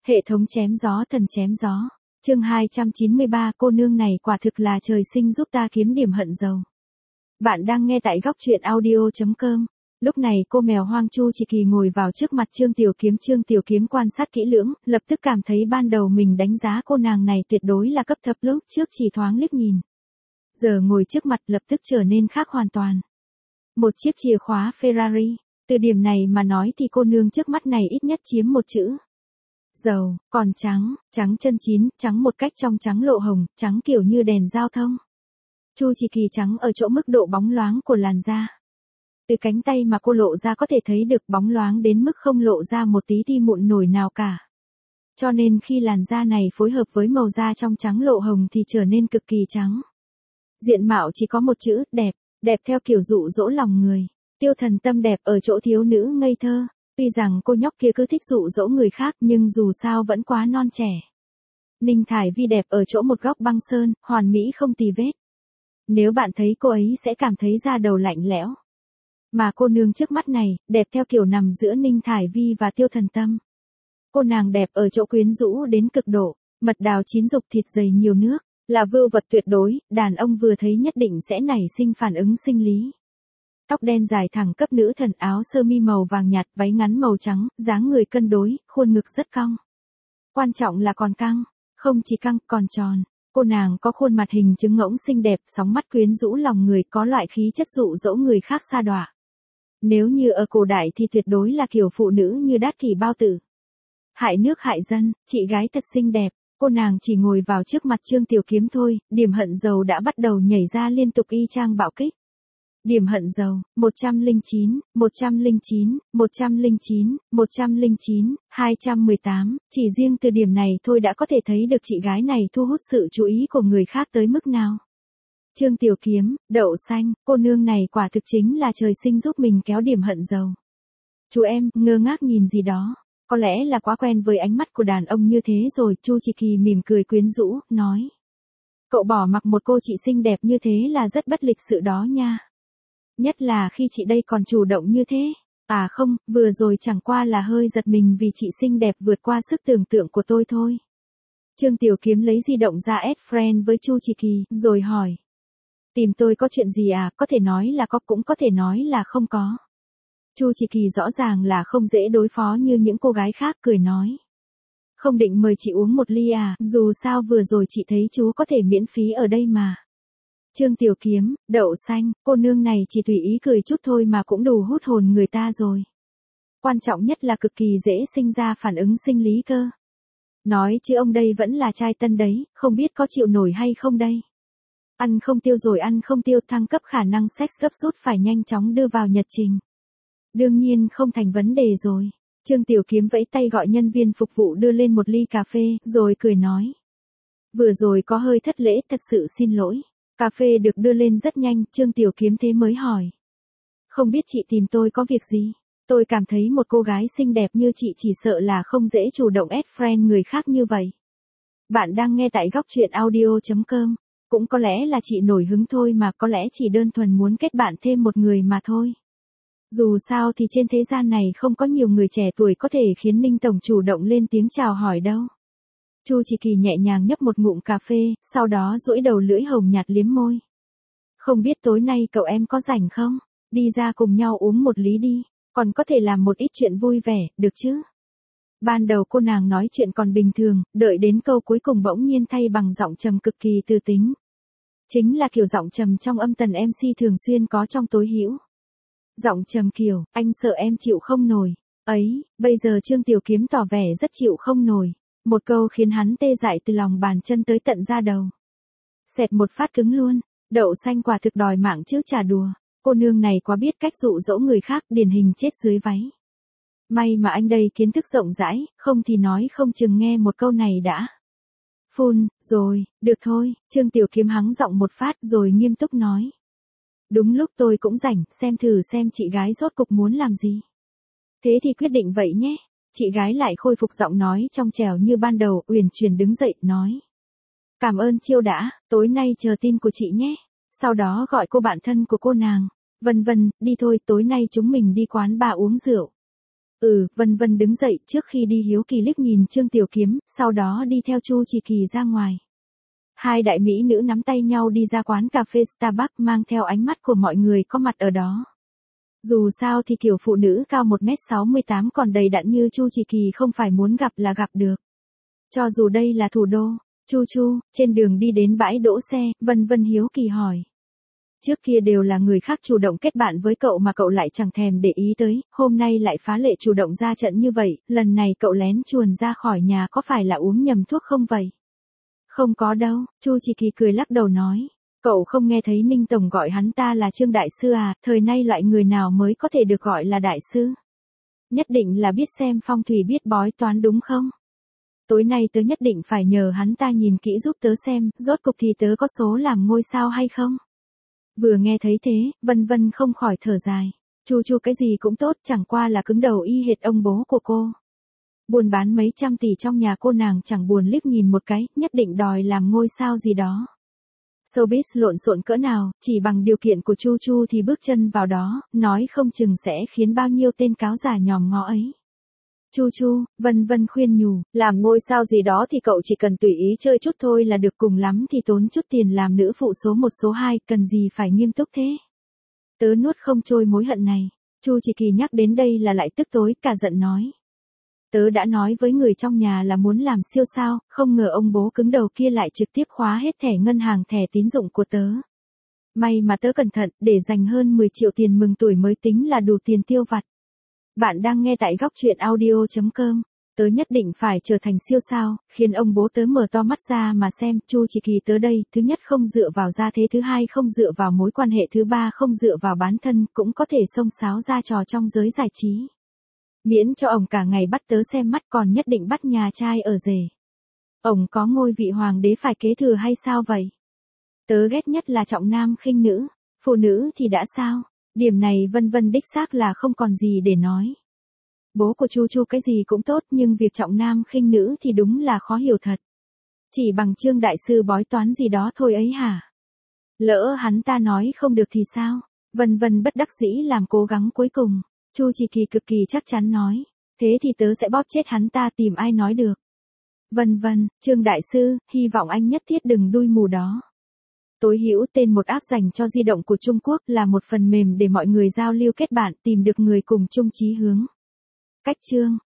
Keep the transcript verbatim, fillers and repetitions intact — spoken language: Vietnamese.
Hệ thống chém gió thần chém gió. Chương hai trăm chín mươi ba, cô nương này quả thực là trời sinh giúp ta kiếm điểm hận dầu. Bạn đang nghe tại góc truyện audio chấm com. Lúc này cô mèo hoang Chu Chỉ Kỳ ngồi vào trước mặt Trương Tiểu Kiếm. Trương Tiểu Kiếm quan sát kỹ lưỡng, lập tức cảm thấy ban đầu mình đánh giá cô nàng này tuyệt đối là cấp thấp, lúc trước chỉ thoáng liếc nhìn. Giờ ngồi trước mặt lập tức trở nên khác hoàn toàn. Một chiếc chìa khóa Ferrari, từ điểm này mà nói thì cô nương trước mắt này ít nhất chiếm một chữ dầu, còn trắng, trắng chân chín, trắng một cách trong trắng lộ hồng, trắng kiểu như đèn giao thông. Chu Chỉ Kỳ trắng ở chỗ mức độ bóng loáng của làn da. Từ cánh tay mà cô lộ ra có thể thấy được bóng loáng đến mức không lộ ra một tí ti mụn nổi nào cả. Cho nên khi làn da này phối hợp với màu da trong trắng lộ hồng thì trở nên cực kỳ trắng. Diện mạo chỉ có một chữ, đẹp, đẹp theo kiểu dụ dỗ lòng người. Tiêu Thần Tâm đẹp ở chỗ thiếu nữ ngây thơ. Tuy rằng cô nhóc kia cứ thích dụ dỗ người khác nhưng dù sao vẫn quá non trẻ. Ninh Thải Vi đẹp ở chỗ một góc băng sơn, hoàn mỹ không tì vết. Nếu bạn thấy cô ấy sẽ cảm thấy da đầu lạnh lẽo. Mà cô nương trước mắt này, đẹp theo kiểu nằm giữa Ninh Thải Vi và Tiêu Thần Tâm. Cô nàng đẹp ở chỗ quyến rũ đến cực độ, mật đào chín dục thịt dày nhiều nước, là vưu vật tuyệt đối, đàn ông vừa thấy nhất định sẽ nảy sinh phản ứng sinh lý. Tóc đen dài thẳng cấp nữ thần, áo sơ mi màu vàng nhạt, váy ngắn màu trắng, dáng người cân đối, khuôn ngực rất cong. Quan trọng là còn căng, không chỉ căng, còn tròn. Cô nàng có khuôn mặt hình trứng ngỗng xinh đẹp, sóng mắt quyến rũ lòng người, có loại khí chất dụ dỗ người khác sa đọa. Nếu như ở cổ đại thì tuyệt đối là kiểu phụ nữ như Đát Kỷ Bao Tử. Hại nước hại dân, chị gái thật xinh đẹp. Cô nàng chỉ ngồi vào trước mặt Trương Tiểu Kiếm thôi, điểm hận dầu đã bắt đầu nhảy ra liên tục y chang bạo kích. Điểm hận dầu, một trăm lẻ chín, một trăm lẻ chín, một trăm lẻ chín, một trăm lẻ chín, hai trăm mười tám, chỉ riêng từ điểm này thôi đã có thể thấy được chị gái này thu hút sự chú ý của người khác tới mức nào. Trương Tiểu Kiếm, đậu xanh, cô nương này quả thực chính là trời sinh giúp mình kéo điểm hận dầu. Chú em, ngơ ngác nhìn gì đó, có lẽ là quá quen với ánh mắt của đàn ông như thế rồi. Chu Chỉ Kỳ mỉm cười quyến rũ, nói. Cậu bỏ mặc một cô chị xinh đẹp như thế là rất bất lịch sự đó nha. Nhất là khi chị đây còn chủ động như thế. À không, vừa rồi chẳng qua là hơi giật mình vì chị xinh đẹp vượt qua sức tưởng tượng của tôi thôi. Trương Tiểu Kiếm lấy di động ra add friend với Chu Chỉ Kỳ, rồi hỏi. Tìm tôi có chuyện gì à, có thể nói là có, cũng có thể nói là không có. Chu Chỉ Kỳ rõ ràng là không dễ đối phó như những cô gái khác, cười nói. Không định mời chị uống một ly à, dù sao vừa rồi chị thấy chú có thể miễn phí ở đây mà. Trương Tiểu Kiếm, đậu xanh, cô nương này chỉ tùy ý cười chút thôi mà cũng đủ hút hồn người ta rồi. Quan trọng nhất là cực kỳ dễ sinh ra phản ứng sinh lý cơ. Nói chứ ông đây vẫn là trai tân đấy, không biết có chịu nổi hay không đây. Ăn không tiêu rồi ăn không tiêu, thăng cấp khả năng sex gấp rút phải nhanh chóng đưa vào nhật trình. Đương nhiên không thành vấn đề rồi. Trương Tiểu Kiếm vẫy tay gọi nhân viên phục vụ đưa lên một ly cà phê, rồi cười nói. Vừa rồi có hơi thất lễ, thật sự xin lỗi. Cà phê được đưa lên rất nhanh, Trương Tiểu Kiếm thế mới hỏi. Không biết chị tìm tôi có việc gì? Tôi cảm thấy một cô gái xinh đẹp như chị chỉ sợ là không dễ chủ động add friend người khác như vậy. Bạn đang nghe tại góc truyện audio chấm com. Cũng có lẽ là chị nổi hứng thôi mà, có lẽ chỉ đơn thuần muốn kết bạn thêm một người mà thôi. Dù sao thì trên thế gian này không có nhiều người trẻ tuổi có thể khiến Ninh Tổng chủ động lên tiếng chào hỏi đâu. Chu Chỉ Kỳ nhẹ nhàng nhấp một ngụm cà phê, sau đó duỗi đầu lưỡi hồng nhạt liếm môi. Không biết tối nay cậu em có rảnh không? Đi ra cùng nhau uống một ly đi, còn có thể làm một ít chuyện vui vẻ, được chứ? Ban đầu cô nàng nói chuyện còn bình thường, đợi đến câu cuối cùng bỗng nhiên thay bằng giọng trầm cực kỳ tư tính. Chính là kiểu giọng trầm trong âm tần em xê thường xuyên có trong tối hữu. Giọng trầm kiểu, anh sợ em chịu không nổi. Ấy, bây giờ Trương Tiểu Kiếm tỏ vẻ rất chịu không nổi. Một câu khiến hắn tê dại từ lòng bàn chân tới tận da đầu. Xẹt một phát cứng luôn, đậu xanh quả thực đòi mạng chứ chả đùa. Cô nương này quá biết cách dụ dỗ người khác, điển hình chết dưới váy. May mà anh đây kiến thức rộng rãi, không thì nói không chừng nghe một câu này đã. Phun, rồi, được thôi, Trương Tiểu Kiếm hắng giọng một phát rồi nghiêm túc nói. Đúng lúc tôi cũng rảnh, xem thử xem chị gái rốt cục muốn làm gì. Thế thì quyết định vậy nhé. Chị gái lại khôi phục giọng nói trong trẻo như ban đầu, uyển chuyển đứng dậy, nói. Cảm ơn chiêu đã, tối nay chờ tin của chị nhé. Sau đó gọi cô bạn thân của cô nàng. Vân vân, đi thôi, tối nay chúng mình đi quán bar uống rượu. Ừ, Vân Vân đứng dậy trước khi đi hiếu kỳ liếc nhìn Trương Tiểu Kiếm, sau đó đi theo Chu Chỉ Kỳ ra ngoài. Hai đại mỹ nữ nắm tay nhau đi ra quán cà phê Starbucks mang theo ánh mắt của mọi người có mặt ở đó. Dù sao thì kiểu phụ nữ cao một mét sáu mươi tám còn đầy đặn như Chu Chỉ Kỳ không phải muốn gặp là gặp được. Cho dù đây là thủ đô, Chu Chu, trên đường đi đến bãi đỗ xe, Vân Vân hiếu kỳ hỏi. Trước kia đều là người khác chủ động kết bạn với cậu mà cậu lại chẳng thèm để ý tới, hôm nay lại phá lệ chủ động ra trận như vậy, lần này cậu lén chuồn ra khỏi nhà có phải là uống nhầm thuốc không vậy? Không có đâu, Chu Chỉ Kỳ cười lắc đầu nói. Cậu không nghe thấy Ninh Tổng gọi hắn ta là Trương Đại Sư à, thời nay loại người nào mới có thể được gọi là Đại Sư? Nhất định là biết xem phong thủy biết bói toán đúng không? Tối nay tớ nhất định phải nhờ hắn ta nhìn kỹ giúp tớ xem, rốt cục thì tớ có số làm ngôi sao hay không? Vừa nghe thấy thế, Vân Vân không khỏi thở dài. Chu Chu cái gì cũng tốt, chẳng qua là cứng đầu y hệt ông bố của cô. Buôn bán mấy trăm tỷ trong nhà cô nàng chẳng buồn liếc nhìn một cái, nhất định đòi làm ngôi sao gì đó. Showbiz lộn xộn cỡ nào, chỉ bằng điều kiện của Chu Chu thì bước chân vào đó, nói không chừng sẽ khiến bao nhiêu tên cáo giả nhòm ngó ấy. Chu Chu, Vân Vân khuyên nhủ, làm ngôi sao gì đó thì cậu chỉ cần tùy ý chơi chút thôi là được, cùng lắm thì tốn chút tiền làm nữ phụ số một số hai, cần gì phải nghiêm túc thế. Tớ nuốt không trôi mối hận này. Chu Chỉ Kỳ nhắc đến đây là lại tức tối, cả giận nói. Tớ đã nói với người trong nhà là muốn làm siêu sao, không ngờ ông bố cứng đầu kia lại trực tiếp khóa hết thẻ ngân hàng thẻ tín dụng của tớ. May mà tớ cẩn thận, để dành hơn mười triệu tiền mừng tuổi mới tính là đủ tiền tiêu vặt. Bạn đang nghe tại góc truyện audio chấm com. Tớ nhất định phải trở thành siêu sao, khiến ông bố tớ mở to mắt ra mà xem. Chu Chỉ Kỳ tớ đây, thứ nhất không dựa vào gia thế, thứ hai không dựa vào mối quan hệ, thứ ba không dựa vào bán thân, cũng có thể xông xáo ra trò trong giới giải trí. Miễn cho ổng cả ngày bắt tớ xem mắt, còn nhất định bắt nhà trai ở rể. Ổng có ngôi vị hoàng đế phải kế thừa hay sao vậy? Tớ ghét nhất là trọng nam khinh nữ, phụ nữ thì đã sao? Điểm này Vân Vân đích xác là không còn gì để nói. Bố của Chu Chu cái gì cũng tốt, nhưng việc trọng nam khinh nữ thì đúng là khó hiểu thật. Chỉ bằng Trương Đại Sư bói toán gì đó thôi ấy hả? Lỡ hắn ta nói không được thì sao? Vân Vân bất đắc dĩ làm cố gắng cuối cùng. Chu Chỉ Kỳ cực kỳ chắc chắn nói. Thế thì tớ sẽ bóp chết hắn ta, tìm ai nói được. Vân Vân, Trương Đại Sư, hy vọng anh nhất thiết đừng đuôi mù đó. Tối hữu tên một app dành cho di động của Trung Quốc, là một phần mềm để mọi người giao lưu kết bạn, tìm được người cùng chung chí hướng. Cách chương